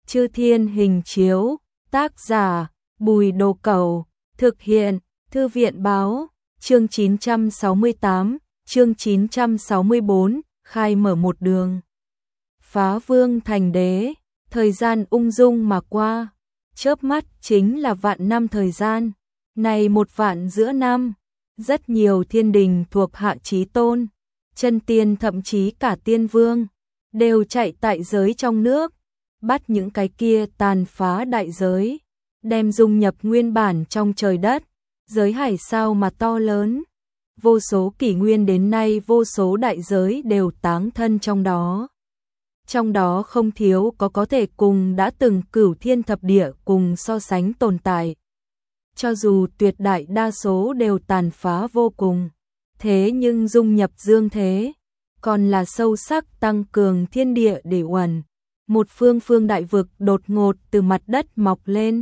Chư Thiên Hình Chiếu, tác giả, Bùi Đồ Cẩu, thực hiện, Thư viện báo, chương 968, chương 964, khai mở một đường. Phá vương thành đế, thời gian ung dung mà qua, chớp mắt chính là vạn năm thời gian, này một vạn giữa năm, rất nhiều thiên đình thuộc hạ chí tôn, chân tiên thậm chí cả tiên vương, đều chạy tại giới trong nước, bắt những cái kia tàn phá đại giới, đem dung nhập nguyên bản trong trời đất, giới hải sao mà to lớn, vô số kỷ nguyên đến nay vô số đại giới đều táng thân trong đó. Trong đó không thiếu có thể cùng đã từng cửu thiên thập địa cùng so sánh tồn tại. Cho dù tuyệt đại đa số đều tàn phá vô cùng, thế nhưng dung nhập dương thế, còn là sâu sắc tăng cường thiên địa để uẩn. Một phương đại vực đột ngột từ mặt đất mọc lên.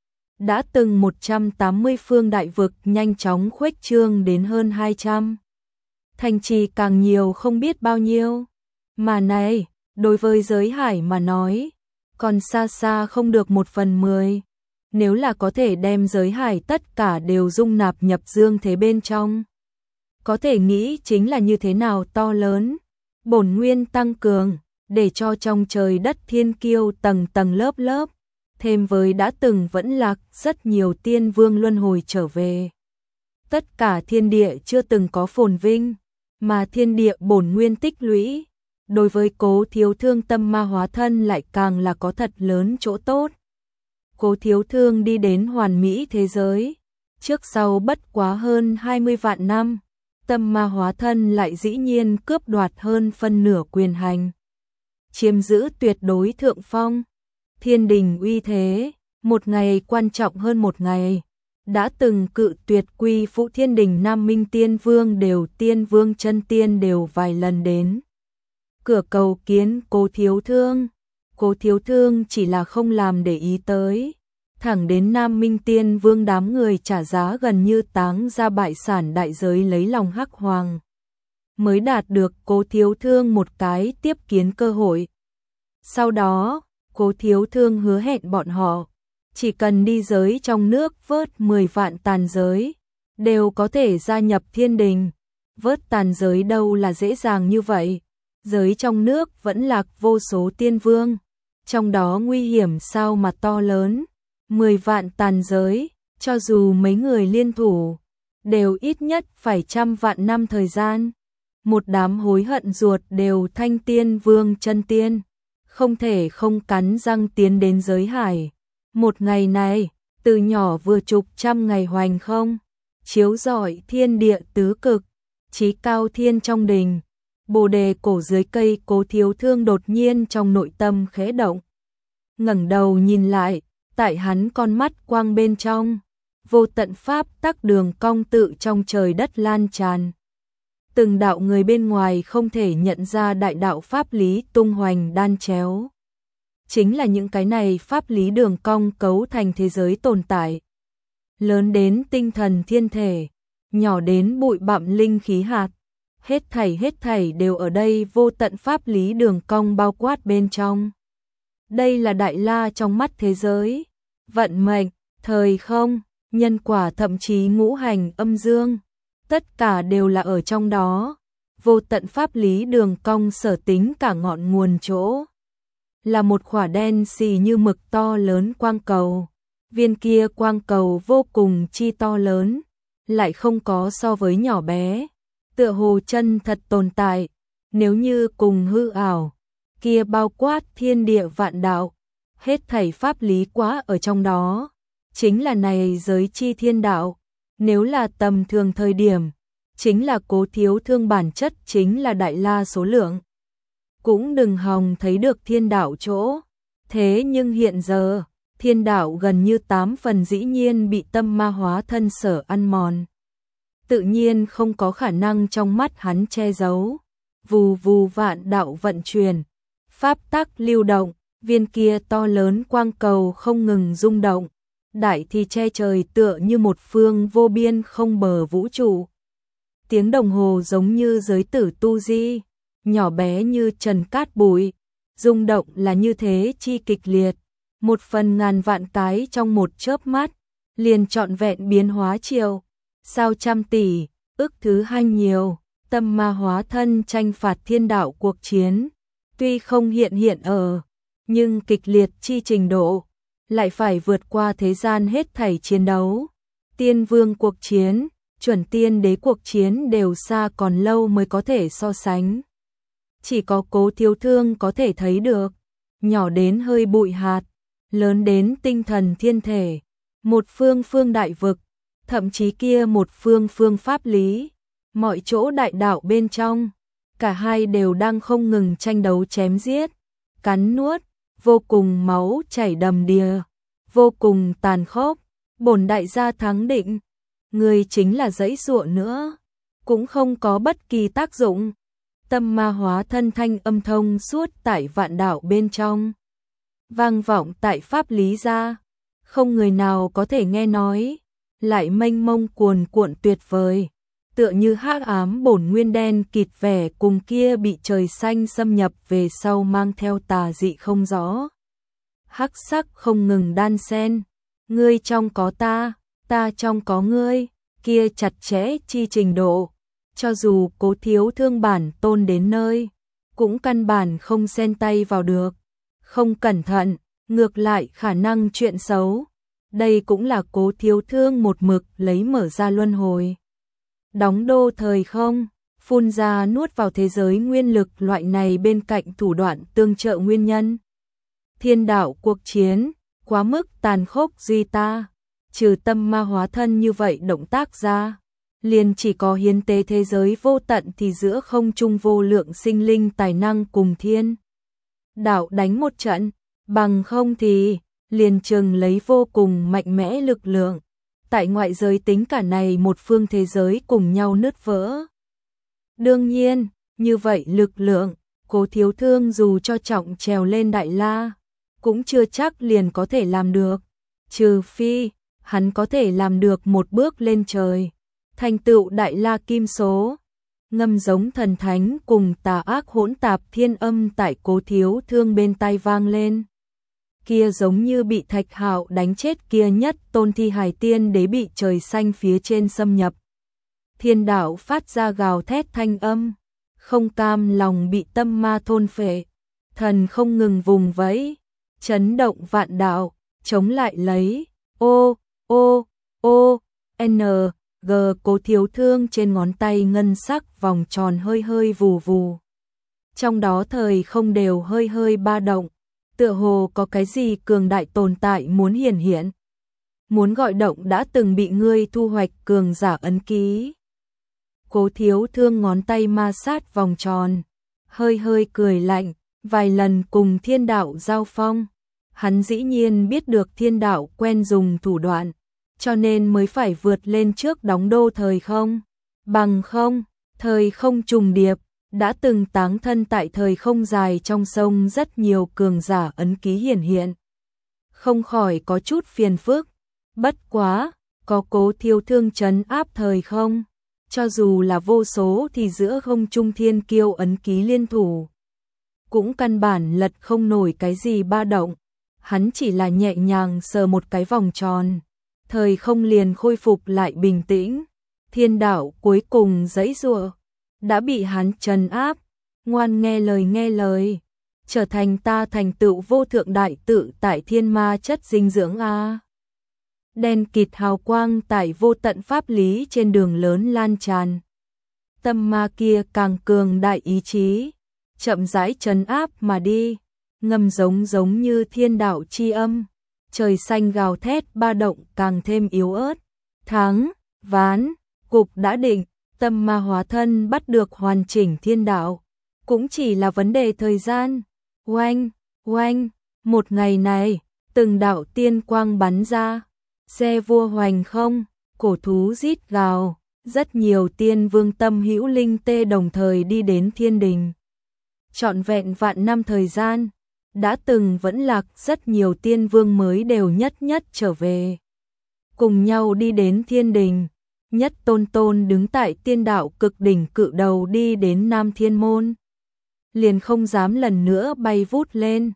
Đã từng 180 phương đại vực nhanh chóng khuếch trương đến hơn 200. Thành trì càng nhiều không biết bao nhiêu. Mà này, đối với giới hải mà nói, còn xa xa không được 1/10. Nếu là có thể đem giới hải tất cả đều dung nạp nhập dương thế bên trong. Có thể nghĩ chính là như thế nào to lớn, bổn nguyên tăng cường, để cho trong trời đất thiên kiêu tầng tầng lớp lớp, thêm với đã từng vẫn lạc rất nhiều tiên vương luân hồi trở về. Tất cả thiên địa chưa từng có phồn vinh, mà thiên địa bổn nguyên tích lũy, đối với Cố Thiếu Thương tâm ma hóa thân lại càng là có thật lớn chỗ tốt. Cố Thiếu Thương đi đến hoàn mỹ thế giới, trước sau bất quá hơn 20 vạn năm, tâm ma hóa thân lại dĩ nhiên cướp đoạt hơn phân nửa quyền hành, chiếm giữ tuyệt đối thượng phong. Thiên đình uy thế, một ngày quan trọng hơn một ngày, đã từng cự tuyệt quy phụ thiên đình Nam Minh Tiên Vương đều tiên vương chân tiên đều vài lần đến cửa cầu kiến Cố Thiếu Thương. Cố Thiếu Thương chỉ là không làm để ý tới, thẳng đến Nam Minh Tiên Vương đám người trả giá gần như táng ra bại sản đại giới lấy lòng Hắc Hoàng, mới đạt được Cố Thiếu Thương một cái tiếp kiến cơ hội. Sau đó, Cố Thiếu Thương hứa hẹn bọn họ, chỉ cần đi giới trong nước vớt 10 vạn tàn giới, đều có thể gia nhập thiên đình. Vớt tàn giới đâu là dễ dàng như vậy, giới trong nước vẫn lạc vô số tiên vương, trong đó nguy hiểm sao mà to lớn. 10 vạn tàn giới, cho dù mấy người liên thủ, đều ít nhất phải 100 vạn năm thời gian. Một đám hối hận ruột đều thanh tiên vương chân tiên, không thể không cắn răng tiến đến giới hải. Một ngày này, từ nhỏ vừa chục trăm ngày hoành không, chiếu rọi thiên địa tứ cực, chí cao thiên trong đình, bồ đề cổ dưới cây. Cố Thiếu Thương đột nhiên trong nội tâm khẽ động, ngẩng đầu nhìn lại, tại hắn con mắt quang bên trong, vô tận pháp tắc đường cong tự trong trời đất lan tràn. Từng đạo người bên ngoài không thể nhận ra đại đạo pháp lý tung hoành đan chéo. Chính là những cái này pháp lý đường cong cấu thành thế giới tồn tại. Lớn đến tinh thần thiên thể, nhỏ đến bụi bặm linh khí hạt, hết thảy đều ở đây vô tận pháp lý đường cong bao quát bên trong. Đây là đại la trong mắt thế giới, vận mệnh, thời không, nhân quả thậm chí ngũ hành âm dương, tất cả đều là ở trong đó. Vô tận pháp lý đường cong sở tính cả ngọn nguồn chỗ, là một khỏa đen xì như mực to lớn quang cầu. Viên kia quang cầu vô cùng chi to lớn, lại không có so với nhỏ bé, tựa hồ chân thật tồn tại. Nếu như cùng hư ảo, kia bao quát thiên địa vạn đạo, hết thảy pháp lý quá ở trong đó, chính là này giới chi thiên đạo. Nếu là tầm thường thời điểm, chính là Cố Thiếu Thương bản chất chính là đại la số lượng, cũng đừng hòng thấy được thiên đạo chỗ. Thế nhưng hiện giờ, thiên đạo gần như 8 phần dĩ nhiên bị tâm ma hóa thân sở ăn mòn, tự nhiên không có khả năng trong mắt hắn che giấu. Vù vù vạn đạo vận chuyển, pháp tắc lưu động, viên kia to lớn quang cầu không ngừng rung động, đại thì che trời tựa như một phương vô biên không bờ vũ trụ. Tiếng đồng hồ giống như giới tử tu di, nhỏ bé như trần cát bụi, rung động là như thế chi kịch liệt, một phần ngàn vạn cái trong một chớp mắt, liền trọn vẹn biến hóa triệu, sao trăm tỷ, ức thứ hai nhiều, tâm ma hóa thân tranh phạt thiên đạo cuộc chiến, tuy không hiện ở, nhưng kịch liệt chi trình độ, lại phải vượt qua thế gian hết thảy chiến đấu. Tiên vương cuộc chiến, chuẩn tiên đế cuộc chiến đều xa còn lâu mới có thể so sánh. Chỉ có Cố Thiếu Thương có thể thấy được, nhỏ đến hơi bụi hạt, lớn đến tinh thần thiên thể, một phương đại vực, thậm chí kia một phương pháp lý, mọi chỗ đại đạo bên trong, cả hai đều đang không ngừng tranh đấu chém giết, cắn nuốt, vô cùng máu chảy đầm đìa, vô cùng tàn khốc. Bổn đại gia thắng định, người chính là dãy dụa nữa, cũng không có bất kỳ tác dụng. Tâm ma hóa thân thanh âm thông suốt tại vạn đạo bên trong, vang vọng tại pháp lý gia, không người nào có thể nghe nói, lại mênh mông cuồn cuộn tuyệt vời, tựa như hắc ám bổn nguyên đen kịt vẻ cùng kia bị trời xanh xâm nhập về sau mang theo tà dị không rõ. Hắc sắc không ngừng đan xen, ngươi trong có ta trong có ngươi, kia chặt chẽ chi trình độ, cho dù Cố Thiếu Thương bản tôn đến nơi, cũng căn bản không xen tay vào được, không cẩn thận, ngược lại khả năng chuyện xấu. Đây cũng là Cố Thiếu Thương một mực lấy mở ra luân hồi, đóng đô thời không, phun ra nuốt vào thế giới nguyên lực loại này bên cạnh thủ đoạn tương trợ nguyên nhân. Thiên đạo cuộc chiến, quá mức tàn khốc duy ta, trừ tâm ma hóa thân như vậy động tác ra, liền chỉ có hiến tế thế giới vô tận thì giữa không trung vô lượng sinh linh tài năng cùng thiên đạo đánh một trận, bằng không thì liền chừng lấy vô cùng mạnh mẽ lực lượng, tại ngoại giới tính cả này một phương thế giới cùng nhau nứt vỡ. Đương nhiên, như vậy lực lượng, Cố Thiếu Thương dù cho trọng trèo lên đại la, cũng chưa chắc liền có thể làm được, trừ phi hắn có thể làm được một bước lên trời, thành tựu đại la kim số. Ngâm giống thần thánh cùng tà ác hỗn tạp thiên âm tại Cố Thiếu Thương bên tai vang lên. Kia giống như bị Thạch Hạo đánh chết kia nhất tôn thi hài tiên đế bị trời xanh phía trên xâm nhập. Thiên đạo phát ra gào thét thanh âm, không cam lòng bị tâm ma thôn phệ, thần không ngừng vùng vẫy, chấn động vạn đạo, chống lại lấy, n, g. Cố Thiếu Thương trên ngón tay ngân sắc vòng tròn hơi hơi vù vù. Trong đó thời không đều hơi hơi ba động, tựa hồ có cái gì cường đại tồn tại muốn hiển hiện. Muốn gọi động đã từng bị ngươi thu hoạch cường giả ấn ký. Cố Thiếu Thương ngón tay ma sát vòng tròn, hơi hơi cười lạnh, vài lần cùng thiên đạo giao phong. Hắn dĩ nhiên biết được thiên đạo quen dùng thủ đoạn, cho nên mới phải vượt lên trước đóng đô thời không. Bằng không, thời không trùng điệp, đã từng táng thân tại thời không dài trong sông rất nhiều cường giả ấn ký hiển hiện. Không khỏi có chút phiền phức, bất quá, có Cố Thiếu Thương trấn áp thời không, cho dù là vô số thì giữa không trung thiên kiêu ấn ký liên thủ, cũng căn bản lật không nổi cái gì ba động. Hắn chỉ là nhẹ nhàng sờ một cái vòng tròn, thời không liền khôi phục lại bình tĩnh. Thiên đạo cuối cùng giãy giụa, đã bị hắn trấn áp, ngoan nghe lời, trở thành ta thành tựu vô thượng đại tự tại thiên ma chất dinh dưỡng a. Đen kịt hào quang tại vô tận pháp lý trên đường lớn lan tràn. Tâm ma kia càng cường đại ý chí, chậm rãi trấn áp mà đi, ngâm giống như thiên đạo chi âm, trời xanh gào thét ba động càng thêm yếu ớt. Thắng, ván, cục đã định, tâm ma hóa thân bắt được hoàn chỉnh thiên đạo, cũng chỉ là vấn đề thời gian. Oanh, một ngày này, từng đạo tiên quang bắn ra, xe vua hoành không, cổ thú rít gào, rất nhiều tiên vương tâm hữu linh tê đồng thời đi đến thiên đình. Trọn vẹn vạn năm thời gian, đã từng vẫn lạc rất nhiều tiên vương mới đều nhất trở về. Cùng nhau đi đến thiên đình, nhất tôn đứng tại tiên đạo cực đỉnh cự đầu đi đến Nam Thiên Môn. Liền không dám lần nữa bay vút lên,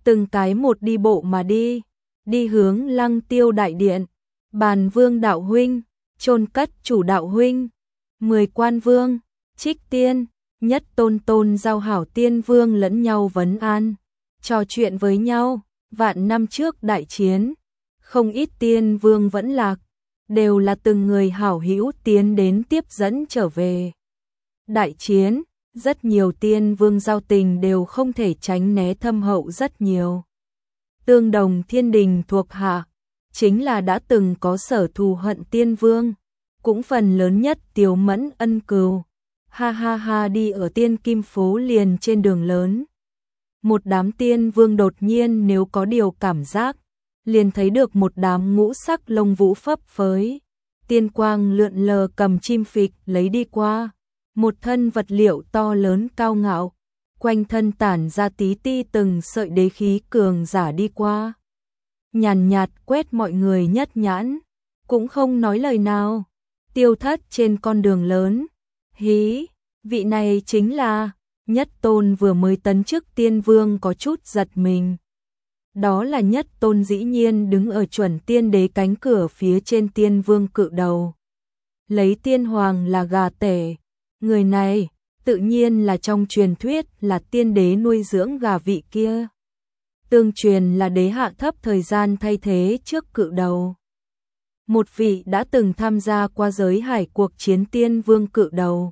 từng cái một đi bộ mà đi hướng Lăng Tiêu đại điện. Bàn Vương đạo huynh, chôn cất chủ đạo huynh, 10 quan vương, Trích Tiên, Nhất Tôn Tôn giao hảo tiên vương lẫn nhau vấn an, trò chuyện với nhau. Vạn năm trước đại chiến, không ít tiên vương vẫn lạc, đều là từng người hảo hữu tiến đến tiếp dẫn trở về. Đại chiến, rất nhiều tiên vương giao tình đều không thể tránh né thâm hậu rất nhiều. Tương Đồng Thiên Đình thuộc hạ, chính là đã từng có sở thù hận tiên vương, cũng phần lớn nhất Tiếu Mẫn ân cừu. Ha ha ha, đi ở Tiên Kim phố liền trên đường lớn. Một đám tiên vương đột nhiên nếu có điều cảm giác, liền thấy được một đám ngũ sắc lông vũ phấp phới, tiên quang lượn lờ cầm chim phịch lấy đi qua. Một thân vật liệu to lớn cao ngạo, quanh thân tản ra tí ti từng sợi đế khí cường giả đi qua. Nhàn nhạt quét mọi người nhất nhãn, cũng không nói lời nào, tiêu thất trên con đường lớn. Hí, vị này chính là Nhất Tôn vừa mới tấn chức tiên vương, có chút giật mình. Đó là Nhất Tôn dĩ nhiên đứng ở chuẩn tiên đế cánh cửa phía trên tiên vương cự đầu. Lấy tiên hoàng là gà tể, người này tự nhiên là trong truyền thuyết là tiên đế nuôi dưỡng gà vị kia. Tương truyền là đế hạ thấp thời gian thay thế trước cự đầu. Một vị đã từng tham gia qua giới hải cuộc chiến tiên vương cự đầu.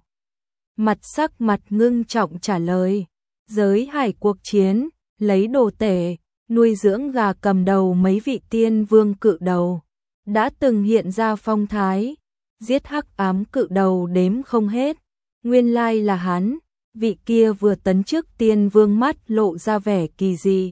Sắc mặt ngưng trọng trả lời, giới hải cuộc chiến, lấy đồ tể, nuôi dưỡng gà cầm đầu mấy vị tiên vương cự đầu. Đã từng hiện ra phong thái, giết hắc ám cự đầu đếm không hết. Nguyên lai là hắn, vị kia vừa tấn chức tiên vương, mắt lộ ra vẻ kỳ dị.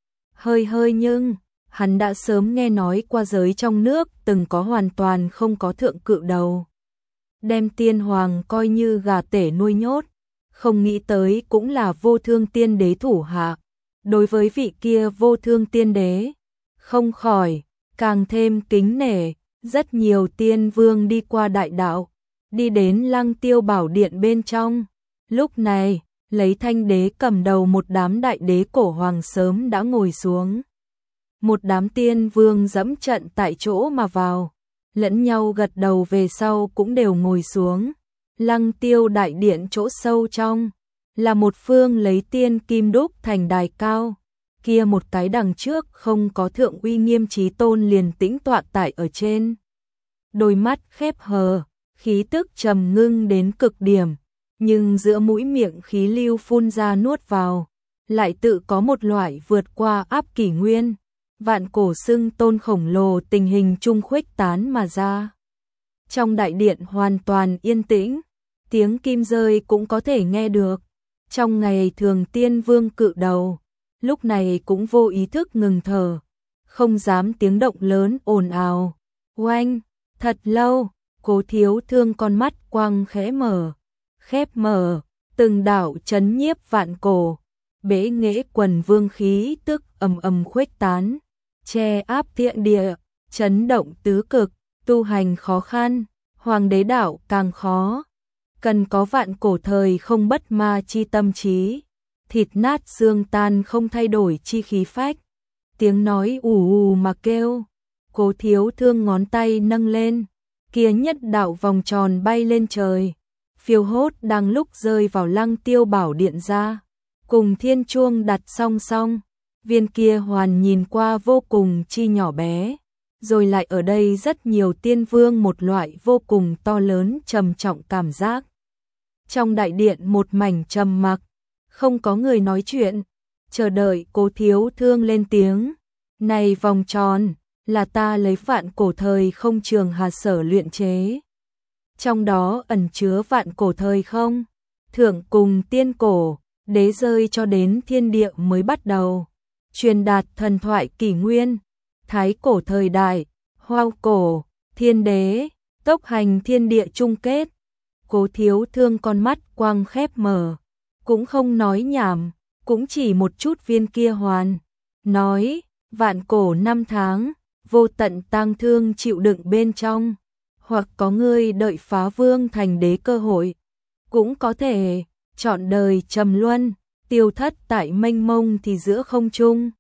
Hơi nhưng, hắn đã sớm nghe nói qua giới trong nước từng có hoàn toàn không có thượng cự đầu. Đem tiên hoàng coi như gà tể nuôi nhốt, không nghĩ tới cũng là vô thương tiên đế thủ hạ. Đối với vị kia vô thương tiên đế, không khỏi càng thêm kính nể. Rất nhiều tiên vương đi qua đại đạo, đi đến Lăng Tiêu bảo điện bên trong. Lúc này, lấy Thanh đế cầm đầu một đám đại đế cổ hoàng sớm đã ngồi xuống. Một đám tiên vương dẫm trận tại chỗ mà vào, lẫn nhau gật đầu về sau cũng đều ngồi xuống. Lăng Tiêu đại điện chỗ sâu trong, là một phương lấy tiên kim đúc thành đài cao. Kia một cái đằng trước không có thượng uy nghiêm chí tôn liền tĩnh tọa tại ở trên. Đôi mắt khép hờ, khí tức trầm ngưng đến cực điểm, nhưng giữa mũi miệng khí lưu phun ra nuốt vào, lại tự có một loại vượt qua áp kỷ nguyên, vạn cổ xưng tôn khổng lồ tình hình trung khuếch tán mà ra. Trong đại điện hoàn toàn yên tĩnh, tiếng kim rơi cũng có thể nghe được. Trong ngày thường tiên vương cự đầu, lúc này cũng vô ý thức ngừng thở, không dám tiếng động lớn ồn ào. Oanh, thật lâu, Cố Thiếu Thương con mắt quang khép mở, từng đạo chấn nhiếp vạn cổ, bế nghệ quần vương khí tức ầm khuếch tán, che áp thiên địa, chấn động tứ cực, tu hành khó khăn, hoàng đế đạo càng khó. Cần có vạn cổ thời không bất ma chi tâm trí, thịt nát xương tan không thay đổi chi khí phách. Tiếng nói ù mà kêu, Cố Thiếu Thương ngón tay nâng lên, kia nhất đạo vòng tròn bay lên trời, phiêu hốt đang lúc rơi vào Lăng Tiêu bảo điện ra, cùng thiên chuông đặt song song. Viên kia hoàn nhìn qua vô cùng chi nhỏ bé, rồi lại ở đây rất nhiều tiên vương, một loại vô cùng to lớn trầm trọng cảm giác. Trong đại điện một mảnh trầm mặc, không có người nói chuyện, chờ đợi Cố Thiếu Thương lên tiếng. Này vòng tròn, là ta lấy vạn cổ thời không trường hà sở luyện chế. Trong đó ẩn chứa vạn cổ thời không, thượng cùng tiên cổ, đế rơi cho đến thiên địa mới bắt đầu. Truyền đạt thần thoại kỷ nguyên, thái cổ thời đại, hoao cổ, thiên đế, tốc hành thiên địa chung kết. Cố Thiếu Thương con mắt quang khép mở, cũng không nói nhảm, cũng chỉ một chút viên kia hoàn. Nói, vạn cổ năm tháng, vô tận tang thương chịu đựng bên trong, hoặc có người đợi phá vương thành đế cơ hội, cũng có thể chọn đời trầm luân, tiêu thất tại mênh mông thì giữa không trung.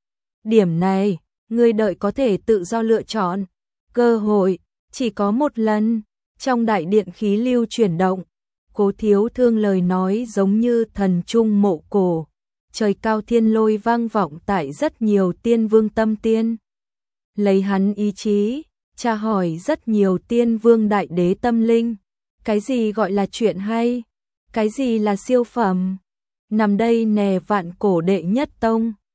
Điểm này, ngươi đợi có thể tự do lựa chọn. Cơ hội, chỉ có một lần. Trong đại điện khí lưu chuyển động, Cố Thiếu Thương lời nói giống như thần trung mộ cổ. Trời cao thiên lôi vang vọng tại rất nhiều tiên vương tâm tiên. Lấy hắn ý chí, tra hỏi rất nhiều tiên vương đại đế tâm linh. Cái gì gọi là chuyện hay? Cái gì là siêu phẩm? Nằm đây nè vạn cổ đệ nhất tông.